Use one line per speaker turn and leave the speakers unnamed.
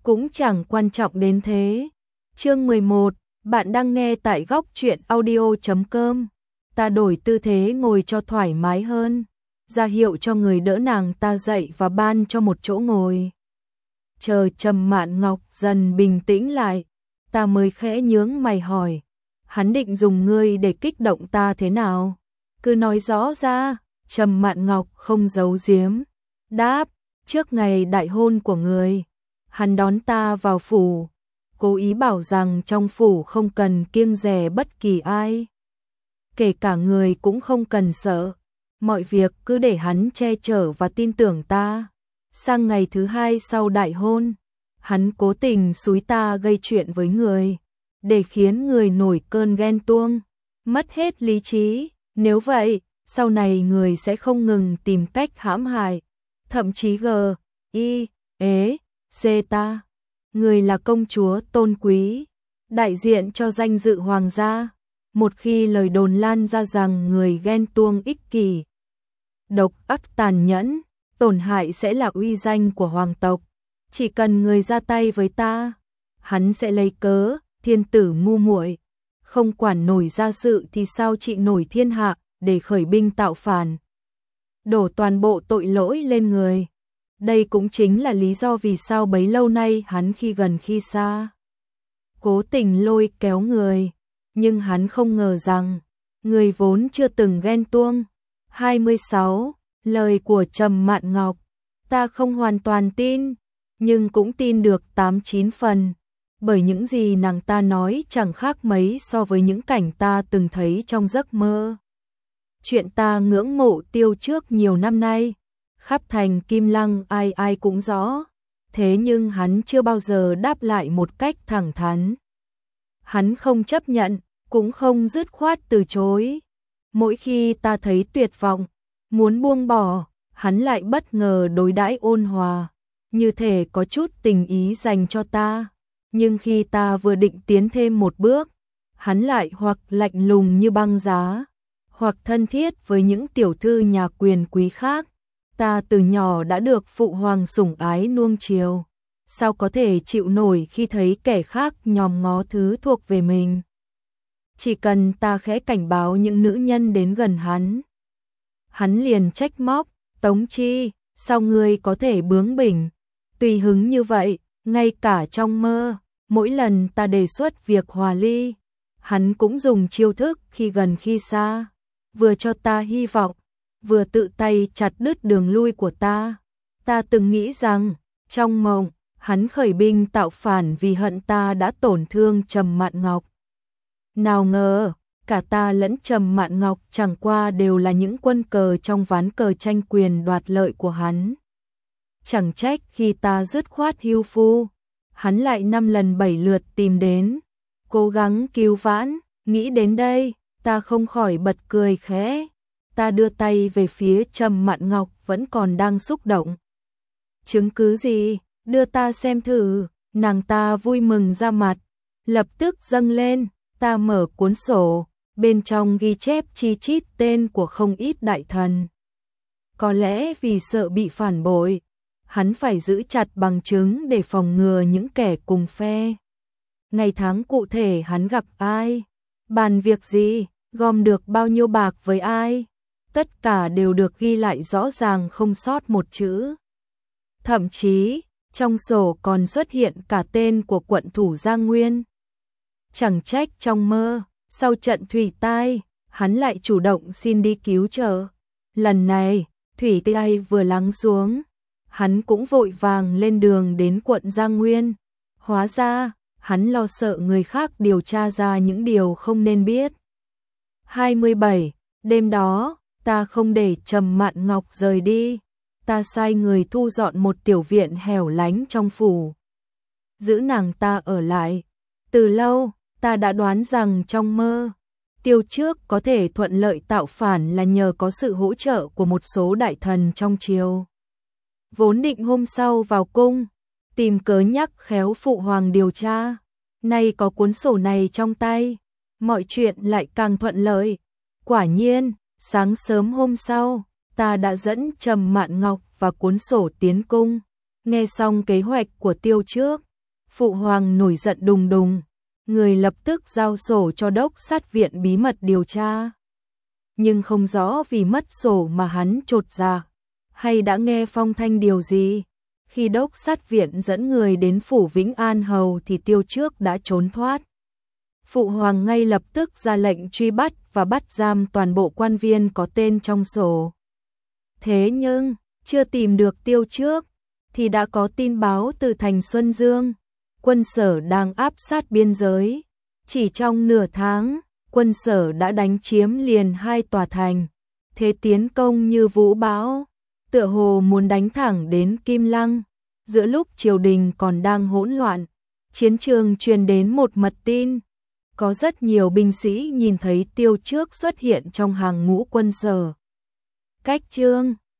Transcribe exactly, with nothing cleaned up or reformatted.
cũng chẳng quan trọng đến thế. Chương mười một, bạn đang nghe tại góc truyện audio chấm com. Ta đổi tư thế ngồi cho thoải mái hơn, ra hiệu cho người đỡ nàng ta dậy và ban cho một chỗ ngồi. Chờ Trầm Mạn Ngọc dần bình tĩnh lại, ta mới khẽ nhướng mày hỏi, hắn định dùng ngươi để kích động ta thế nào? Cứ nói rõ ra. Trầm Mạn Ngọc không giấu giếm, đáp, trước ngày đại hôn của người, hắn đón ta vào phủ, cố ý bảo rằng trong phủ không cần kiêng dè bất kỳ ai. Kể cả người cũng không cần sợ, mọi việc cứ để hắn che chở và tin tưởng ta. Sang ngày thứ hai sau đại hôn, hắn cố tình xúi ta gây chuyện với người, để khiến người nổi cơn ghen tuông, mất hết lý trí. Nếu vậy, sau này người sẽ không ngừng tìm cách hãm hại, thậm chí g, i, ế, c ta. Người là công chúa tôn quý, đại diện cho danh dự hoàng gia. Một khi lời đồn lan ra rằng người ghen tuông ích kỷ, độc ác tàn nhẫn, tổn hại sẽ là uy danh của hoàng tộc. Chỉ cần người ra tay với ta, hắn sẽ lấy cớ thiên tử ngu muội, không quản nổi gia sự thì sao trị nổi thiên hạ, để khởi binh tạo phản, đổ toàn bộ tội lỗi lên người. Đây cũng chính là lý do vì sao bấy lâu nay hắn khi gần khi xa cố tình lôi kéo người, nhưng hắn không ngờ rằng người vốn chưa từng ghen tuông. hai mươi sáu. Lời của Trầm Mạn Ngọc, ta không hoàn toàn tin, nhưng cũng tin được tám chín phần, bởi những gì nàng ta nói chẳng khác mấy so với những cảnh ta từng thấy trong giấc mơ. Chuyện ta ngưỡng mộ Tiêu Trước nhiều năm nay, khắp thành Kim Lăng ai ai cũng rõ, thế nhưng hắn chưa bao giờ đáp lại một cách thẳng thắn. Hắn không chấp nhận, cũng không dứt khoát từ chối. Mỗi khi ta thấy tuyệt vọng, muốn buông bỏ, hắn lại bất ngờ đối đãi ôn hòa, như thể có chút tình ý dành cho ta. Nhưng khi ta vừa định tiến thêm một bước, hắn lại hoặc lạnh lùng như băng giá, hoặc thân thiết với những tiểu thư nhà quyền quý khác. Ta từ nhỏ đã được phụ hoàng sủng ái nuông chiều, sao có thể chịu nổi khi thấy kẻ khác nhòm ngó thứ thuộc về mình. Chỉ cần ta khẽ cảnh báo những nữ nhân đến gần hắn, hắn liền trách móc, Tống Chi, sao ngươi có thể bướng bỉnh, tùy hứng như vậy. Ngay cả trong mơ, mỗi lần ta đề xuất việc hòa ly, hắn cũng dùng chiêu thức khi gần khi xa, vừa cho ta hy vọng, vừa tự tay chặt đứt đường lui của ta. Ta từng nghĩ rằng, trong mộng, hắn khởi binh tạo phản vì hận ta đã tổn thương Trầm Mạn Ngọc. Nào ngờ, cả ta lẫn Trầm Mạn Ngọc chẳng qua đều là những quân cờ trong ván cờ tranh quyền đoạt lợi của hắn. Chẳng trách khi ta dứt khoát hưu phu, hắn lại năm lần bảy lượt tìm đến, cố gắng cứu vãn. Nghĩ đến đây, ta không khỏi bật cười khẽ. Ta đưa tay về phía Trầm Mạn Ngọc vẫn còn đang xúc động. Chứng cứ gì? Đưa ta xem thử. Nàng ta vui mừng ra mặt, lập tức dâng lên. Ta mở cuốn sổ, bên trong ghi chép chi chít tên của không ít đại thần. Có lẽ vì sợ bị phản bội, hắn phải giữ chặt bằng chứng để phòng ngừa những kẻ cùng phe. Ngày tháng cụ thể hắn gặp ai, bàn việc gì, gom được bao nhiêu bạc với ai, tất cả đều được ghi lại rõ ràng không sót một chữ. Thậm chí, trong sổ còn xuất hiện cả tên của quận thủ Giang Nguyên. Chẳng trách trong mơ, sau trận thủy tai, hắn lại chủ động xin đi cứu trợ. Lần này, thủy tai vừa lắng xuống, hắn cũng vội vàng lên đường đến quận Giang Nguyên. Hóa ra, hắn lo sợ người khác điều tra ra những điều không nên biết. hai mươi bảy. Đêm đó, ta không để Trầm Mạn Ngọc rời đi. Ta sai người thu dọn một tiểu viện hẻo lánh trong phủ, giữ nàng ta ở lại. Từ lâu, ta đã đoán rằng trong mơ, Tiêu Trước có thể thuận lợi tạo phản là nhờ có sự hỗ trợ của một số đại thần trong triều. Vốn định hôm sau vào cung, tìm cớ nhắc khéo phụ hoàng điều tra. Nay có cuốn sổ này trong tay, mọi chuyện lại càng thuận lợi. Quả nhiên, sáng sớm hôm sau, ta đã dẫn Trầm Mạn Ngọc và cuốn sổ tiến cung. Nghe xong kế hoạch của Tiêu Trước, Phụ hoàng nổi giận đùng đùng, người lập tức giao sổ cho đốc sát viện bí mật điều tra. Nhưng không rõ vì mất sổ mà hắn chột dạ, hay đã nghe phong thanh điều gì. Khi đốc sát viện dẫn người đến phủ Vĩnh An Hầu thì Tiêu Trước đã trốn thoát. Phụ hoàng ngay lập tức ra lệnh truy bắt và bắt giam toàn bộ quan viên có tên trong sổ. Thế nhưng, chưa tìm được Tiêu Trước, thì đã có tin báo từ thành Xuân Dương. Quân Sở đang áp sát biên giới. Chỉ trong nửa tháng, quân Sở đã đánh chiếm liền hai tòa thành. Thế tiến công như vũ bão, tựa hồ muốn đánh thẳng đến Kim Lăng. Giữa lúc triều đình còn đang hỗn loạn, chiến trường truyền đến một mật tin. Có rất nhiều binh sĩ nhìn thấy Tiêu Trước xuất hiện trong hàng ngũ quân Sở. Cách Trương,